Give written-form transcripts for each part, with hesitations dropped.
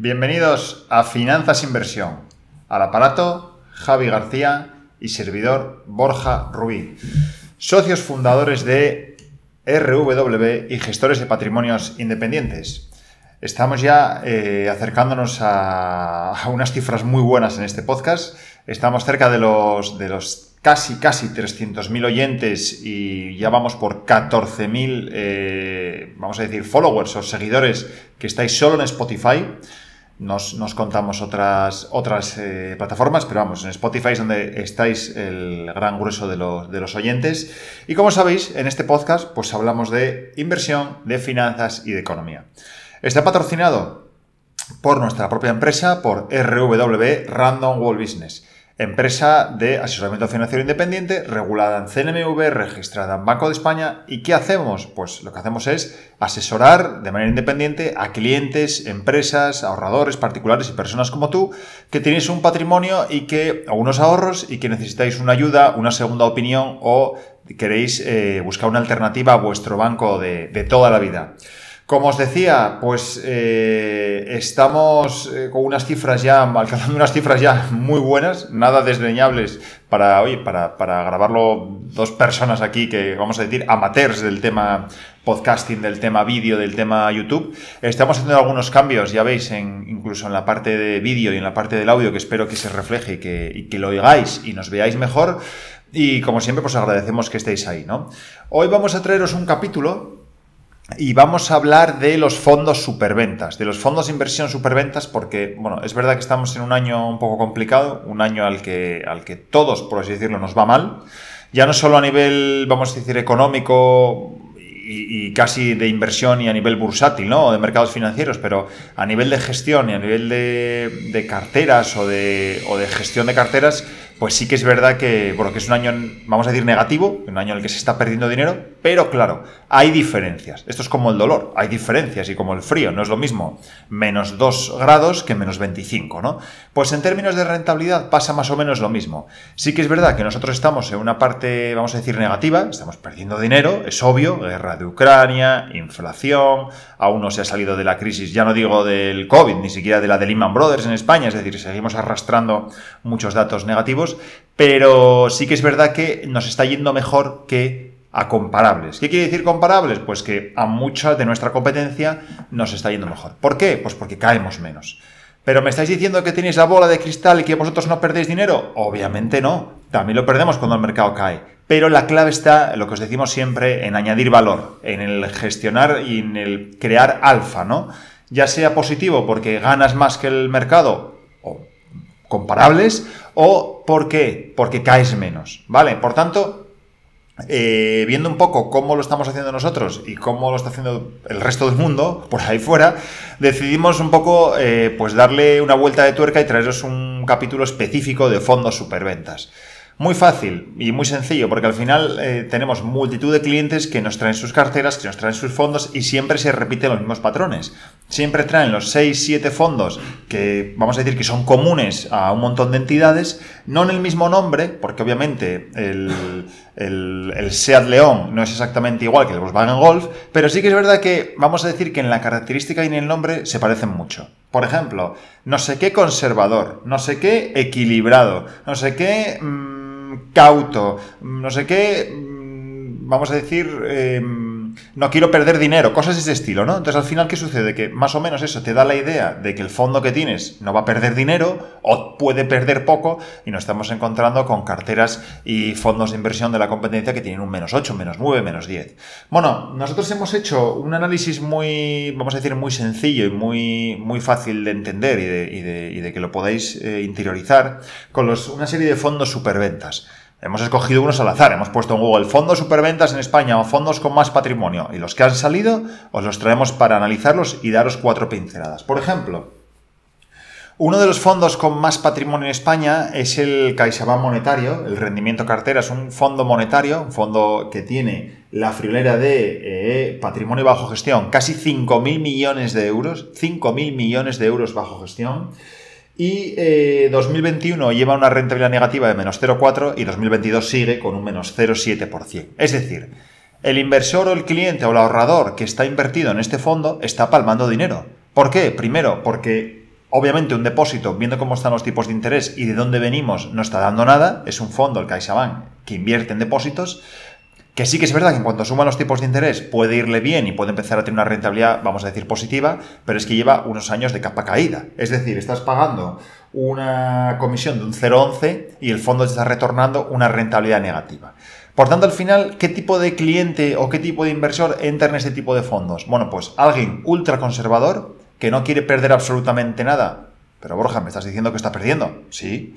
Bienvenidos a Finanzas Inversión. Al aparato, Javi García y servidor Borja Rubí. Socios fundadores de RW y gestores de patrimonios independientes. Estamos ya acercándonos a unas cifras muy buenas en este podcast. Estamos cerca de los casi 300.000 oyentes y ya vamos por 14.000, vamos a decir, followers o seguidores que estáis solo en Spotify. Nos contamos otras plataformas, pero vamos, en Spotify es donde estáis el gran grueso de los oyentes. Y como sabéis, en este podcast pues hablamos de inversión, de finanzas y de economía. Está patrocinado por nuestra propia empresa, por RW Random World Business, empresa de asesoramiento financiero independiente, regulada en CNMV, registrada en Banco de España. ¿Y qué hacemos? Pues lo que hacemos es asesorar de manera independiente a clientes, empresas, ahorradores, particulares y personas como tú que tenéis un patrimonio o unos ahorros y que necesitáis una ayuda, una segunda opinión o queréis buscar una alternativa a vuestro banco de toda la vida. Como os decía, pues estamos con alcanzando unas cifras ya muy buenas, nada desdeñables para grabarlo dos personas aquí que, vamos a decir, amateurs del tema podcasting, del tema vídeo, del tema YouTube. Estamos haciendo algunos cambios, ya veis, incluso en la parte de vídeo y en la parte del audio, que espero que se refleje y que lo oigáis y nos veáis mejor. Y como siempre, pues agradecemos que estéis ahí, ¿no? Hoy vamos a traeros un capítulo y vamos a hablar de los fondos superventas, de los fondos de inversión superventas, porque, bueno, es verdad que estamos en un año un poco complicado, un año al que todos, por así decirlo, nos va mal, ya no solo a nivel, vamos a decir, económico y casi de inversión y a nivel bursátil, ¿no? O de mercados financieros, pero a nivel de gestión y a nivel de carteras o de gestión de carteras, pues sí que es verdad que es un año, vamos a decir, negativo, un año en el que se está perdiendo dinero, pero claro, hay diferencias. Esto es como el dolor, hay diferencias y como el frío, no es lo mismo menos 2 grados que menos 25, ¿no? Pues en términos de rentabilidad pasa más o menos lo mismo. Sí que es verdad que nosotros estamos en una parte, vamos a decir, negativa, estamos perdiendo dinero, es obvio, guerra de Ucrania, inflación, aún no se ha salido de la crisis, ya no digo del COVID, ni siquiera de la de Lehman Brothers en España, es decir, seguimos arrastrando muchos datos negativos, pero sí que es verdad que nos está yendo mejor que a comparables. ¿Qué quiere decir comparables? Pues que a mucha de nuestra competencia nos está yendo mejor. ¿Por qué? Pues porque caemos menos. ¿Pero me estáis diciendo que tenéis la bola de cristal y que vosotros no perdéis dinero? Obviamente no. También lo perdemos cuando el mercado cae. Pero la clave está, lo que os decimos siempre, en añadir valor, en el gestionar y en el crear alfa, ¿no? Ya sea positivo porque ganas más que el mercado, o comparables, o ¿por qué? Porque caes menos, ¿vale? Por tanto, viendo un poco cómo lo estamos haciendo nosotros y cómo lo está haciendo el resto del mundo, por ahí fuera, decidimos un poco pues darle una vuelta de tuerca y traeros un capítulo específico de fondos superventas. Muy fácil y muy sencillo, porque al final tenemos multitud de clientes que nos traen sus carteras, que nos traen sus fondos y siempre se repiten los mismos patrones. Siempre traen los 6-7 fondos que vamos a decir que son comunes a un montón de entidades, no en el mismo nombre, porque obviamente el Seat León no es exactamente igual que el Volkswagen Golf, pero sí que es verdad que vamos a decir que en la característica y en el nombre se parecen mucho. Por ejemplo, no sé qué conservador, no sé qué equilibrado, no sé qué cauto, no sé qué, vamos a decir, no quiero perder dinero, cosas de ese estilo, ¿no? Entonces, al final, ¿qué sucede? Que más o menos eso te da la idea de que el fondo que tienes no va a perder dinero o puede perder poco y nos estamos encontrando con carteras y fondos de inversión de la competencia que tienen un -8, -9, -10. Bueno, nosotros hemos hecho un análisis muy, vamos a decir, muy sencillo y muy fácil de entender y de que lo podáis interiorizar con una serie de fondos superventas. Hemos escogido unos al azar, hemos puesto en Google fondos superventas en España o fondos con más patrimonio y los que han salido os los traemos para analizarlos y daros 4 pinceladas. Por ejemplo, uno de los fondos con más patrimonio en España es el CaixaBank Monetario, el rendimiento cartera, es un fondo monetario, un fondo que tiene la friolera de patrimonio bajo gestión, casi 5.000 millones de euros, 5.000 millones de euros bajo gestión. Y 2021 lleva una rentabilidad negativa de -0,4 y 2022 sigue con un -0,7%. Es decir, el inversor o el cliente o el ahorrador que está invertido en este fondo está palmando dinero. ¿Por qué? Primero, porque Obviamente un depósito, viendo cómo están los tipos de interés y de dónde venimos, no está dando nada. Es un fondo, el CaixaBank, que invierte en depósitos, que sí que es verdad que en cuanto suman los tipos de interés puede irle bien y puede empezar a tener una rentabilidad, vamos a decir, positiva, pero es que lleva unos años de capa caída. Es decir, estás pagando una comisión de un 0,11 y el fondo te está retornando una rentabilidad negativa. Por tanto, al final, ¿qué tipo de cliente o qué tipo de inversor entra en este tipo de fondos? Bueno, pues alguien ultra conservador que no quiere perder absolutamente nada. Pero Borja, ¿me estás diciendo que está perdiendo? Sí.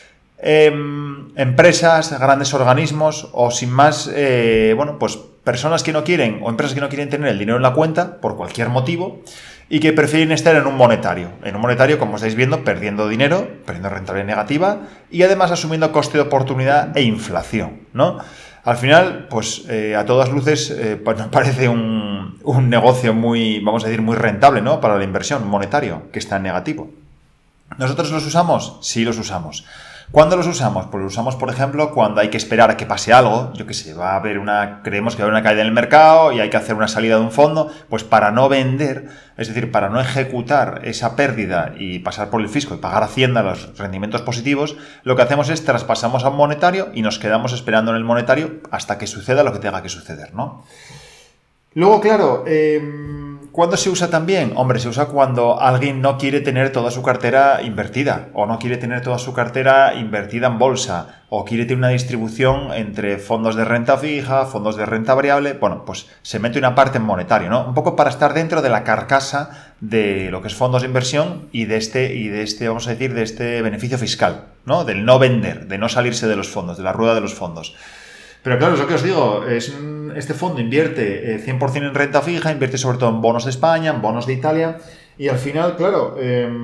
Empresas, grandes organismos o sin más, pues personas que no quieren o empresas que no quieren tener el dinero en la cuenta por cualquier motivo y que prefieren estar en un monetario. En un monetario, como estáis viendo, perdiendo dinero, perdiendo rentabilidad negativa y además asumiendo coste de oportunidad e inflación, ¿no? Al final, pues a todas luces, pues nos parece un negocio muy, vamos a decir, muy rentable, ¿no? Para la inversión, monetario, que está en negativo. ¿Nosotros los usamos? Sí, los usamos. ¿Cuándo los usamos? Pues los usamos, por ejemplo, cuando hay que esperar a que pase algo. Yo qué sé, creemos que va a haber una caída en el mercado y hay que hacer una salida de un fondo, pues para no vender, es decir, para no ejecutar esa pérdida y pasar por el fisco y pagar a Hacienda los rendimientos positivos, lo que hacemos es traspasamos a un monetario y nos quedamos esperando en el monetario hasta que suceda lo que tenga que suceder, ¿no? Luego, claro, ¿cuándo se usa también? Hombre, se usa cuando alguien no quiere tener toda su cartera invertida o no quiere tener toda su cartera invertida en bolsa o quiere tener una distribución entre fondos de renta fija, fondos de renta variable. Bueno, pues se mete una parte en monetario, ¿no? Un poco para estar dentro de la carcasa de lo que es fondos de inversión y de este, vamos a decir, de este beneficio fiscal, ¿no? Del no vender, de no salirse de los fondos, de la rueda de los fondos. Pero claro, es lo que os digo, este fondo invierte 100% en renta fija, invierte sobre todo en bonos de España, en bonos de Italia, y al final, claro,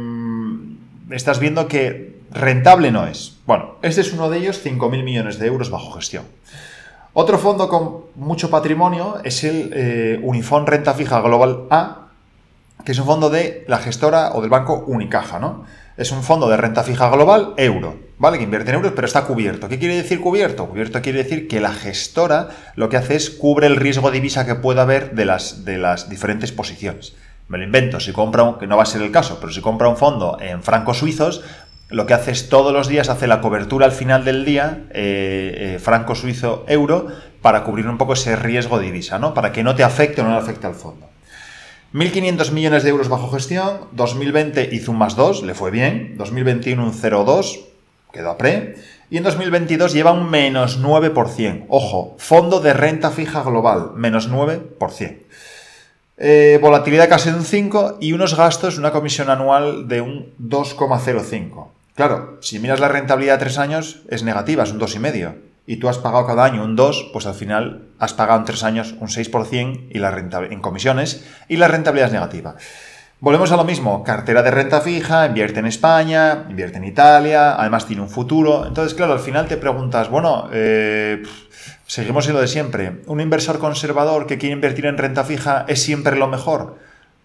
estás viendo que rentable no es. Bueno, este es uno de ellos, 5.000 millones de euros bajo gestión. Otro fondo con mucho patrimonio es el Unifón Renta Fija Global A, que es un fondo de la gestora o del banco Unicaja, ¿no? Es un fondo de renta fija global, euro, ¿vale? Que invierte en euros, pero está cubierto. ¿Qué quiere decir cubierto? Cubierto quiere decir que la gestora lo que hace es cubre el riesgo divisa que pueda haber de las diferentes posiciones. Me lo invento, si compra que no va a ser el caso, pero si compra un fondo en francos suizos, lo que hace es todos los días hace la cobertura al final del día, franco suizo euro, para cubrir un poco ese riesgo divisa, ¿no? Para que no te afecte o no le afecte al fondo. 1.500 millones de euros bajo gestión, 2020 hizo un +2, le fue bien, 2021 un 0,2, quedó a pre, y en 2022 lleva un -9%. Ojo, fondo de renta fija global, -9%. Volatilidad casi de un 5 y unos gastos, una comisión anual de un 2,05. Claro, si miras la rentabilidad de 3 años, es negativa, es un 2,5. Y tú has pagado cada año un 2, pues al final has pagado en 3 años un 6% y en comisiones y la rentabilidad es negativa. Volvemos a lo mismo, cartera de renta fija, invierte en España, invierte en Italia, además tiene un futuro. Entonces, claro, al final te preguntas, bueno, seguimos en lo de siempre. ¿Un inversor conservador que quiere invertir en renta fija es siempre lo mejor?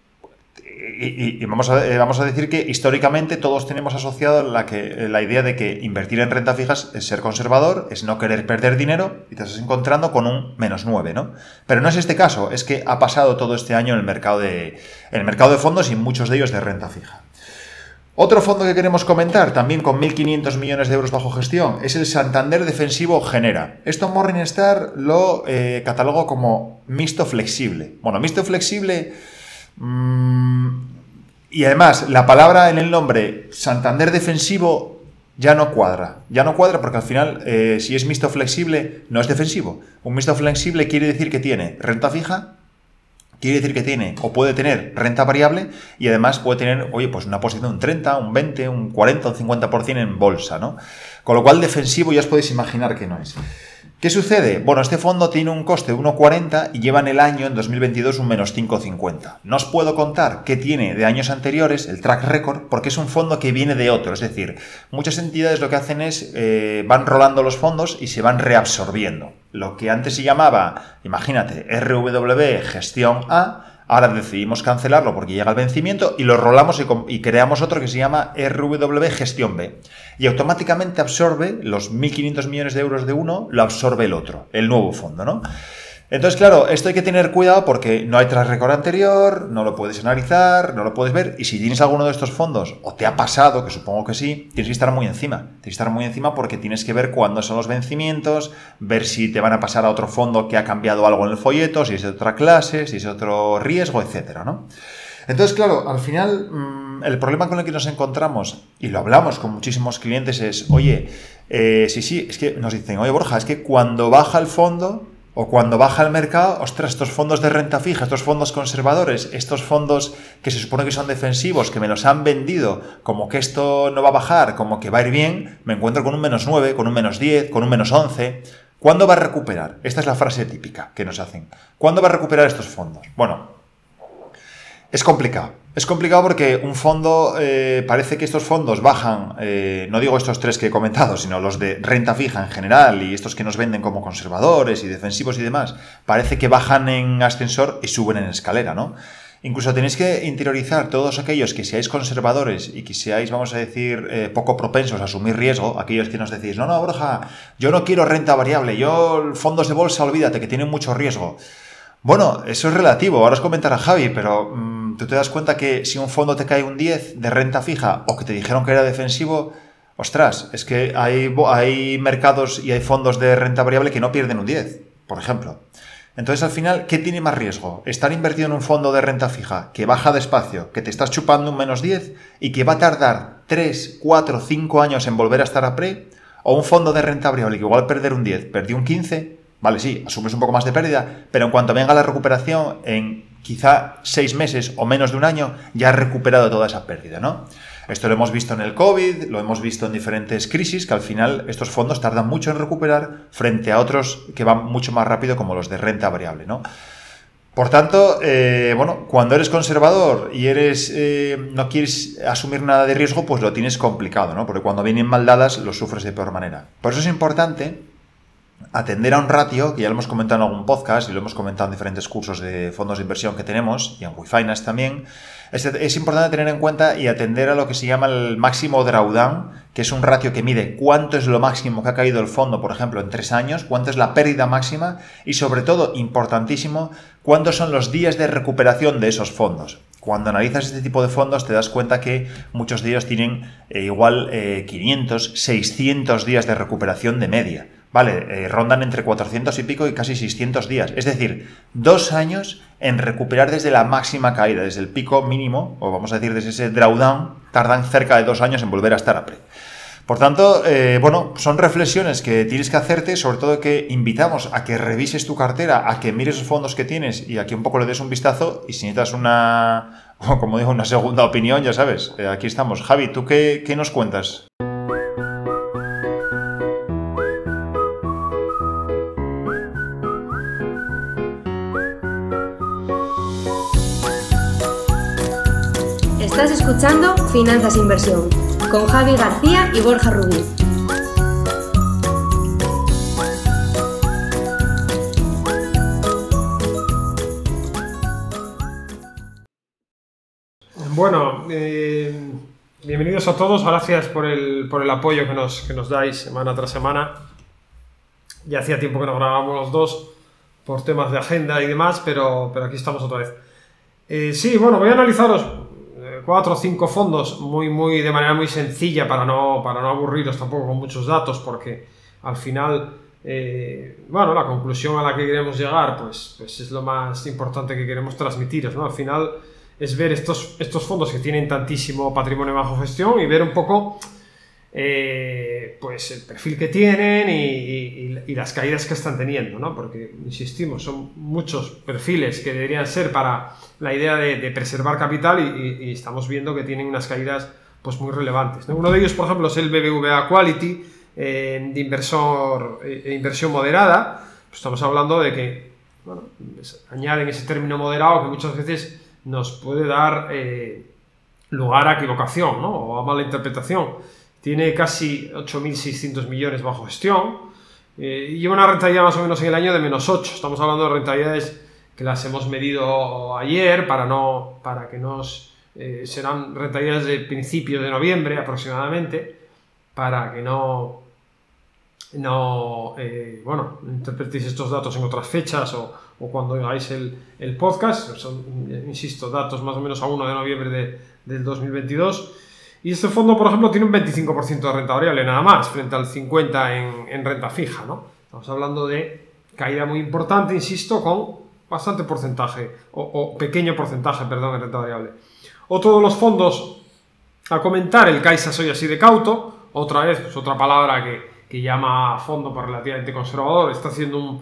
Y vamos a decir que históricamente todos tenemos asociado la idea de que invertir en renta fijas es ser conservador, es no querer perder dinero y te estás encontrando con un -9, ¿no? Pero no es este caso, es que ha pasado todo este año en el mercado de fondos y muchos de ellos de renta fija. Otro fondo que queremos comentar, también con 1.500 millones de euros bajo gestión, es el Santander Defensivo Genera. Esto Morningstar lo catalogo como mixto flexible. Bueno, mixto flexible... y además, la palabra en el nombre Santander Defensivo ya no cuadra. Ya no cuadra porque al final, si es mixto flexible, no es defensivo. Un mixto flexible quiere decir que tiene renta fija, quiere decir que tiene o puede tener renta variable y además puede tener, pues una posición de un 30, un 20, un 40, un 50% en bolsa, ¿no? Con lo cual, defensivo ya os podéis imaginar que no es. ¿Qué sucede? Bueno, este fondo tiene un coste de 1,40 y lleva en el año, en 2022, un -5,50. No os puedo contar qué tiene de años anteriores, el track record, porque es un fondo que viene de otro. Es decir, muchas entidades lo que hacen es, van rolando los fondos y se van reabsorbiendo. Lo que antes se llamaba, imagínate, RWB Gestión A, ahora decidimos cancelarlo porque llega el vencimiento y lo rolamos y creamos otro que se llama RWB Gestión B. Y automáticamente absorbe los 1.500 millones de euros de uno, lo absorbe el otro, el nuevo fondo, ¿no? Entonces, claro, esto hay que tener cuidado porque no hay track record anterior, no lo puedes analizar, no lo puedes ver. Y si tienes alguno de estos fondos, o te ha pasado, que supongo que sí, tienes que estar muy encima. Tienes que estar muy encima porque tienes que ver cuándo son los vencimientos, ver si te van a pasar a otro fondo que ha cambiado algo en el folleto, si es de otra clase, si es de otro riesgo, etcétera, ¿no? Entonces, claro, al final, el problema con el que nos encontramos, y lo hablamos con muchísimos clientes, es, oye, sí, es que nos dicen, oye, Borja, es que cuando baja el fondo o cuando baja el mercado, ostras, estos fondos de renta fija, estos fondos conservadores, estos fondos que se supone que son defensivos, que me los han vendido como que esto no va a bajar, como que va a ir bien, me encuentro con un -9, con un -10, con un -11. ¿Cuándo va a recuperar? Esta es la frase típica que nos hacen. ¿Cuándo va a recuperar estos fondos? Bueno, es complicado. Es complicado porque un fondo, parece que estos fondos bajan, no digo estos tres que he comentado, sino los de renta fija en general y estos que nos venden como conservadores y defensivos y demás, parece que bajan en ascensor y suben en escalera, ¿no? Incluso tenéis que interiorizar todos aquellos que seáis conservadores y que seáis, vamos a decir, poco propensos a asumir riesgo, aquellos que nos decís, no, Borja, yo no quiero renta variable, yo fondos de bolsa, olvídate, que tienen mucho riesgo. Bueno, eso es relativo, ahora os comentará Javi, pero tú te das cuenta que si un fondo te cae un 10 de renta fija o que te dijeron que era defensivo, ostras, es que hay mercados y hay fondos de renta variable que no pierden un 10, por ejemplo. Entonces, al final, ¿qué tiene más riesgo? Estar invertido en un fondo de renta fija que baja despacio, que te estás chupando un -10 y que va a tardar 3, 4, 5 años en volver a estar a pre, o un fondo de renta variable que igual perder un 10, perdió un 15, vale, sí, asumes un poco más de pérdida, pero en cuanto venga la recuperación, en quizá 6 meses o menos de un año, ya has recuperado toda esa pérdida, ¿no? Esto lo hemos visto en el COVID, lo hemos visto en diferentes crisis, que al final estos fondos tardan mucho en recuperar frente a otros que van mucho más rápido como los de renta variable, ¿no? Por tanto, cuando eres conservador y no quieres asumir nada de riesgo, pues lo tienes complicado, ¿no? Porque cuando vienen mal dadas, lo sufres de peor manera. Por eso es importante atender a un ratio, que ya lo hemos comentado en algún podcast y lo hemos comentado en diferentes cursos de fondos de inversión que tenemos y en WeFinance también. Es importante tener en cuenta y atender a lo que se llama el máximo drawdown, que es un ratio que mide cuánto es lo máximo que ha caído el fondo, por ejemplo, en 3 años, cuánto es la pérdida máxima y, sobre todo, importantísimo, cuántos son los días de recuperación de esos fondos. Cuando analizas este tipo de fondos te das cuenta que muchos de ellos tienen 500, 600 días de recuperación de media. Vale, rondan entre 400 y pico y casi 600 días. Es decir, 2 años en recuperar desde la máxima caída, desde el pico mínimo, o vamos a decir desde ese drawdown, tardan cerca de 2 años en volver a estar a pre. Por tanto, son reflexiones que tienes que hacerte, sobre todo que invitamos a que revises tu cartera, a que mires los fondos que tienes y a que un poco le des un vistazo y si necesitas una segunda opinión, ya sabes, aquí estamos. Javi, ¿tú qué nos cuentas? Estás escuchando Finanzas e Inversión con Javi García y Borja Rubí. Bueno, bienvenidos a todos, gracias por el apoyo que nos dais semana tras semana. Ya hacía tiempo que no grabábamos los dos por temas de agenda y demás, pero aquí estamos otra vez. Sí, bueno, voy a analizaros 4 o 5 fondos de manera muy sencilla para no aburriros tampoco con muchos datos, porque al final, la conclusión a la que queremos llegar, pues es lo más importante que queremos transmitiros, ¿no? Al final es ver estos fondos que tienen tantísimo patrimonio bajo gestión y ver un poco pues el perfil que tienen y las caídas que están teniendo, ¿no? Porque, insistimos, son muchos perfiles que deberían ser para la idea de preservar capital y estamos viendo que tienen unas caídas pues muy relevantes, ¿no? Uno de ellos, por ejemplo, es el BBVA Quality, de inversión moderada. Pues estamos hablando de que, añaden ese término moderado que muchas veces nos puede dar lugar a equivocación, ¿no? O a mala interpretación. Tiene casi 8.600 millones bajo gestión y lleva una rentabilidad más o menos en el año de -8. Estamos hablando de rentabilidades que las hemos medido ayer serán rentabilidades de principios de noviembre aproximadamente, para que no no interpretéis estos datos en otras fechas o cuando hagáis el podcast. Son, insisto, datos más o menos a 1 de noviembre del 2022. Y este fondo, por ejemplo, tiene un 25% de renta variable nada más, frente al 50% en renta fija, ¿no? Estamos hablando de caída muy importante, insisto, con bastante porcentaje, o pequeño porcentaje, perdón, en renta variable. Otro de los fondos a comentar, el Caixa Soy Así de Cauto, otra vez, pues otra palabra que llama a fondo por relativamente conservador, está haciendo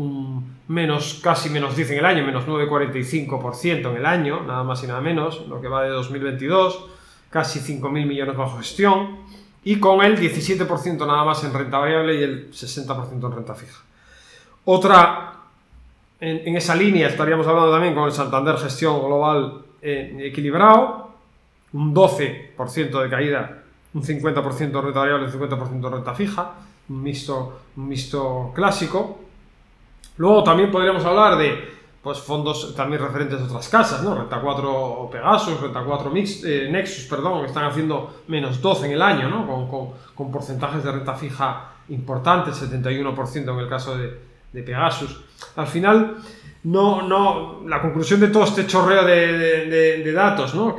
casi menos 10 en el año, menos 9,45% en el año, nada más y nada menos, lo que va de 2022, casi 5.000 millones bajo gestión, y con el 17% nada más en renta variable y el 60% en renta fija. Otra, en esa línea estaríamos hablando también con el Santander Gestión Global equilibrado, un 12% de caída, un 50% de renta variable y un 50% de renta fija, un mixto clásico. Luego también podríamos hablar de fondos también referentes a otras casas, ¿no? Renta 4 Pegasus, Renta 4 Nexus, que están haciendo menos 12 en el año, ¿no? Con porcentajes de renta fija importantes, 71% en el caso de Pegasus. Al final, la conclusión de todo este chorreo de datos, ¿no?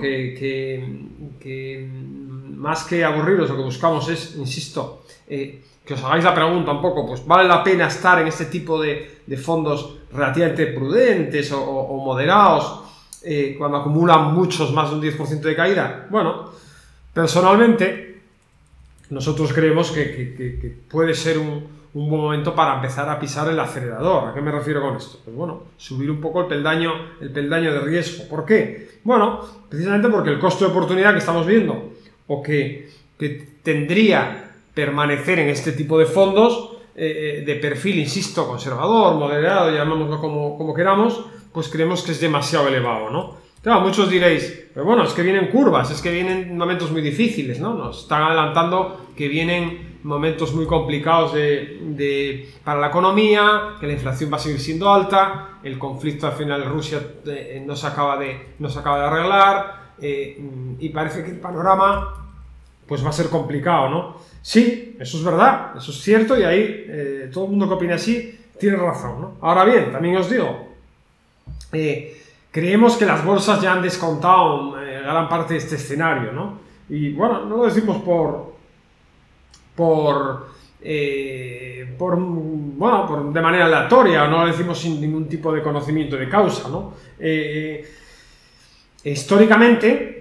que más que aburriros, lo que buscamos es, insisto, que os hagáis la pregunta un poco, pues ¿vale la pena estar en este tipo de fondos relativamente prudentes o moderados cuando acumulan muchos, más de un 10% de caída? Bueno, personalmente nosotros creemos que puede ser un buen momento para empezar a pisar el acelerador. ¿A qué me refiero con esto? Pues bueno, subir un poco el peldaño de riesgo. ¿Por qué? Bueno, precisamente porque el costo de oportunidad que estamos viendo o que tendría permanecer en este tipo de fondos de perfil, insisto, conservador, moderado, llamémoslo como queramos, pues creemos que es demasiado elevado, ¿no? Claro, muchos diréis, pero bueno, es que vienen curvas, es que vienen momentos muy difíciles, ¿no? Nos están adelantando que vienen momentos muy complicados para la economía, que la inflación va a seguir siendo alta, el conflicto al final Rusia no se acaba de arreglar, y parece que el panorama pues va a ser complicado, ¿no? Sí, eso es verdad, eso es cierto, y ahí todo el mundo que opina así tiene razón, ¿no? Ahora bien, también os digo, creemos que las bolsas ya han descontado gran parte de este escenario, ¿no? Y bueno, no lo decimos de manera aleatoria, no lo decimos sin ningún tipo de conocimiento de causa, ¿no? Históricamente,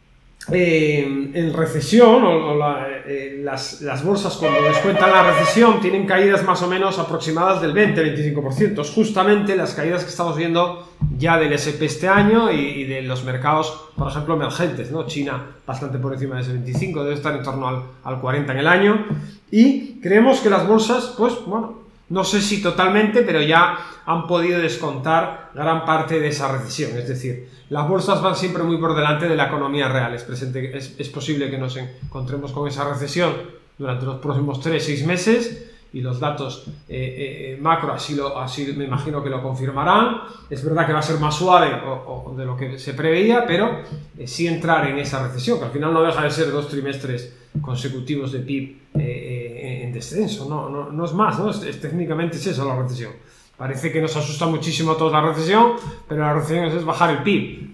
en recesión, las bolsas cuando descuentan la recesión tienen caídas más o menos aproximadas del 20-25%. Es justamente las caídas que estamos viendo ya del S&P este año y de los mercados, por ejemplo, emergentes, ¿no? China bastante por encima de ese 25, debe estar en torno al 40 en el año. Y creemos que las bolsas, pues bueno, no sé si totalmente, pero ya han podido descontar gran parte de esa recesión. Es decir, las bolsas van siempre muy por delante de la economía real. Es posible que nos encontremos con esa recesión durante los próximos 3-6 meses y los datos macro así me imagino que lo confirmarán. Es verdad que va a ser más suave de lo que se preveía, pero sí entrar en esa recesión, que al final no deja de ser 2 trimestres consecutivos de PIB en descenso, no es más, ¿no? Técnicamente es eso la recesión. Parece que nos asusta muchísimo a todos la recesión, pero la recesión es bajar el PIB.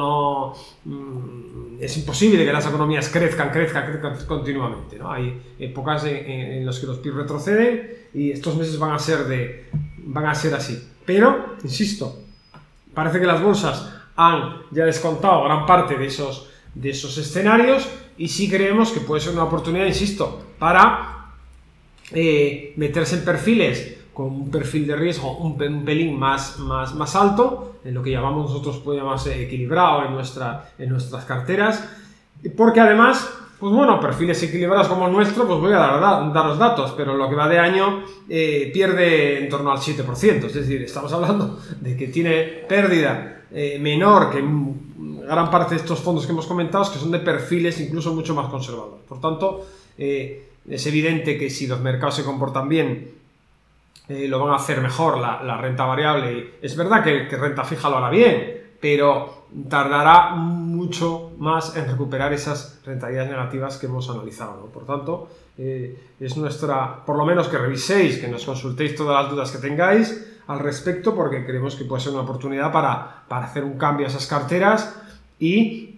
Es imposible que las economías crezcan continuamente, ¿no? Hay épocas en las que los PIB retroceden y estos meses van a ser así. Pero, insisto, parece que las bolsas han ya descontado gran parte de esos escenarios y sí creemos que puede ser una oportunidad, insisto, para meterse en perfiles con un perfil de riesgo un pelín más alto, en lo que llamamos nosotros puede llamarse equilibrado en nuestras carteras, porque además, pues bueno, perfiles equilibrados como el nuestro, pues voy a daros datos, pero lo que va de año pierde en torno al 7%, es decir, estamos hablando de que tiene pérdida menor que gran parte de estos fondos que hemos comentado, que son de perfiles incluso mucho más conservadores. Por tanto, es evidente que si los mercados se comportan bien, lo van a hacer mejor la renta variable. Es verdad que renta fija lo hará bien, pero tardará mucho más en recuperar esas rentabilidades negativas que hemos analizado, ¿no? Por tanto, es por lo menos que reviséis, que nos consultéis todas las dudas que tengáis al respecto, porque creemos que puede ser una oportunidad para hacer un cambio a esas carteras y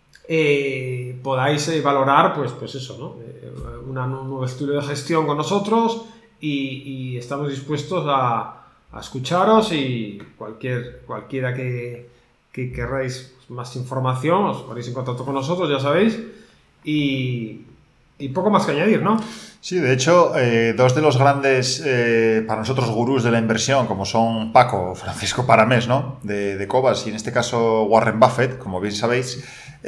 podáis valorar pues eso, ¿no? Un nuevo estilo de gestión con nosotros y estamos dispuestos a escucharos, y cualquiera que querráis más información os ponéis en contacto con nosotros, ya sabéis, y poco más que añadir, ¿no? Sí, de hecho, dos de los grandes, para nosotros, gurús de la inversión, como son Paco, Francisco Paramés, ¿no? de Cobas, y en este caso Warren Buffett, como bien sabéis,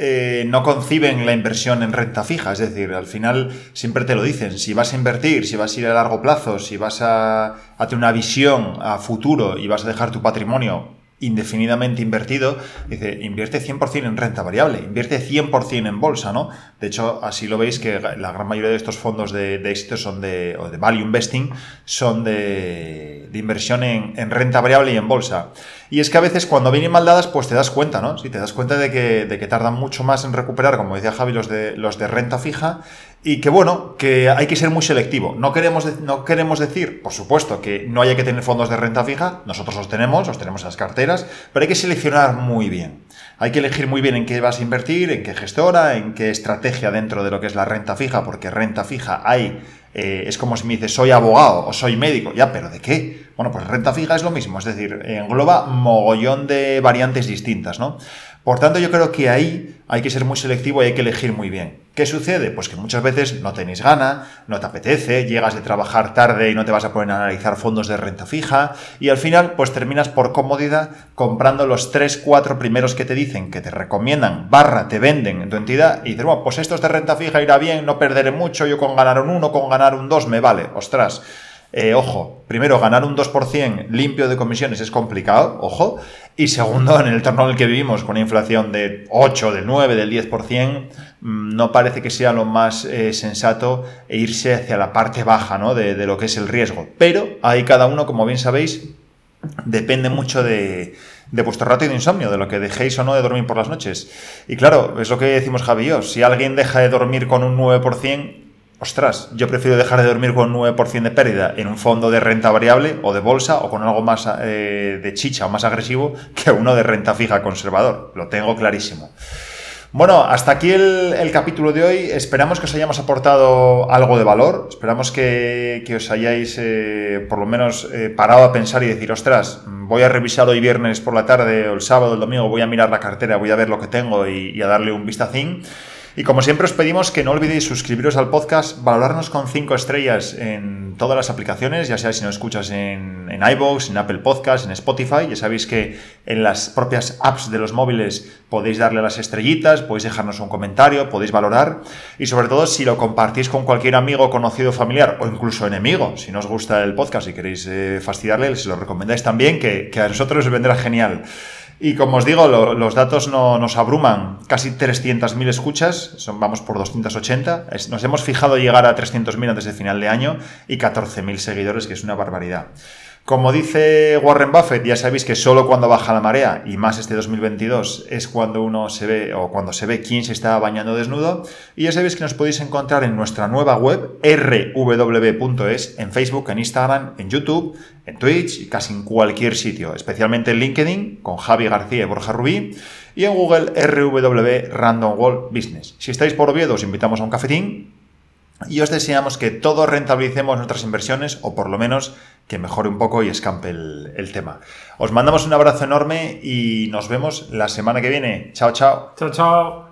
no conciben la inversión en renta fija. Es decir, al final siempre te lo dicen: si vas a invertir, si vas a ir a largo plazo, si vas a tener una visión a futuro y vas a dejar tu patrimonio indefinidamente invertido, dice, invierte 100% en renta variable, invierte 100% en bolsa, ¿no? De hecho, así lo veis, que la gran mayoría de estos fondos de éxito o de value investing son de inversión en renta variable y en bolsa. Y es que a veces cuando vienen mal dadas, pues te das cuenta, ¿no? Sí, te das cuenta de que tardan mucho más en recuperar, como decía Javi, los de renta fija, y que bueno, que hay que ser muy selectivo. No queremos decir, por supuesto, que no haya que tener fondos de renta fija. Nosotros los tenemos en las carteras, pero hay que seleccionar muy bien. Hay que elegir muy bien en qué vas a invertir, en qué gestora, en qué estrategia dentro de lo que es la renta fija, porque renta fija es como si me dices, soy abogado o soy médico. Ya, ¿pero de qué? Bueno, pues renta fija es lo mismo, es decir, engloba mogollón de variantes distintas, ¿no? Por tanto, yo creo que ahí hay que ser muy selectivo y hay que elegir muy bien. ¿Qué sucede? Pues que muchas veces no tenéis gana, no te apetece, llegas de trabajar tarde y no te vas a poner a analizar fondos de renta fija, y al final pues terminas por comodidad comprando los 3-4 primeros que te dicen, que te recomiendan, te venden en tu entidad, y dices, bueno, pues estos de renta fija irá bien, no perderé mucho, yo con ganar un 1, con ganar un 2 me vale. Ostras. Ojo, primero, ganar un 2% limpio de comisiones es complicado, ojo, y segundo, en el entorno en el que vivimos, con una inflación de 8, del 9, del 10%, no parece que sea lo más sensato irse hacia la parte baja, ¿no? de lo que es el riesgo. Pero ahí cada uno, como bien sabéis, depende mucho de vuestro ratio de insomnio, de lo que dejéis o no de dormir por las noches. Y claro, es lo que decimos Javi y yo, si alguien deja de dormir con un 9%, ostras, yo prefiero dejar de dormir con un 9% de pérdida en un fondo de renta variable o de bolsa o con algo más de chicha o más agresivo que uno de renta fija conservador. Lo tengo clarísimo. Bueno, hasta aquí el capítulo de hoy. Esperamos que os hayamos aportado algo de valor. Esperamos que os hayáis por lo menos parado a pensar y decir, ostras, voy a revisar hoy viernes por la tarde o el sábado o el domingo, voy a mirar la cartera, voy a ver lo que tengo y a darle un vistacín. Y como siempre os pedimos que no olvidéis suscribiros al podcast, valorarnos con 5 estrellas en todas las aplicaciones, ya sea si nos escuchas en iVoox, en Apple Podcasts, en Spotify. Ya sabéis que en las propias apps de los móviles podéis darle a las estrellitas, podéis dejarnos un comentario, podéis valorar, y sobre todo si lo compartís con cualquier amigo, conocido, familiar o incluso enemigo, si no os gusta el podcast y queréis fastidiarle, se lo recomendáis también, que a nosotros os vendrá genial. Y como os digo, los datos nos abruman. Casi 300.000 escuchas, vamos por 280. Nos hemos fijado llegar a 300.000 antes de final de año y 14.000 seguidores, que es una barbaridad. Como dice Warren Buffett, ya sabéis que solo cuando baja la marea, y más este 2022, es cuando uno se ve, o cuando se ve quién se está bañando desnudo. Y ya sabéis que nos podéis encontrar en nuestra nueva web, rww.es, en Facebook, en Instagram, en YouTube, en Twitch y casi en cualquier sitio, especialmente en LinkedIn, con Javi García y Borja Rubí, y en Google, RW Random World Business. Si estáis por Oviedo, os invitamos a un cafetín. Y os deseamos que todos rentabilicemos nuestras inversiones, o por lo menos que mejore un poco y escampe el tema. Os mandamos un abrazo enorme y nos vemos la semana que viene. Chao, chao. Chao, chao.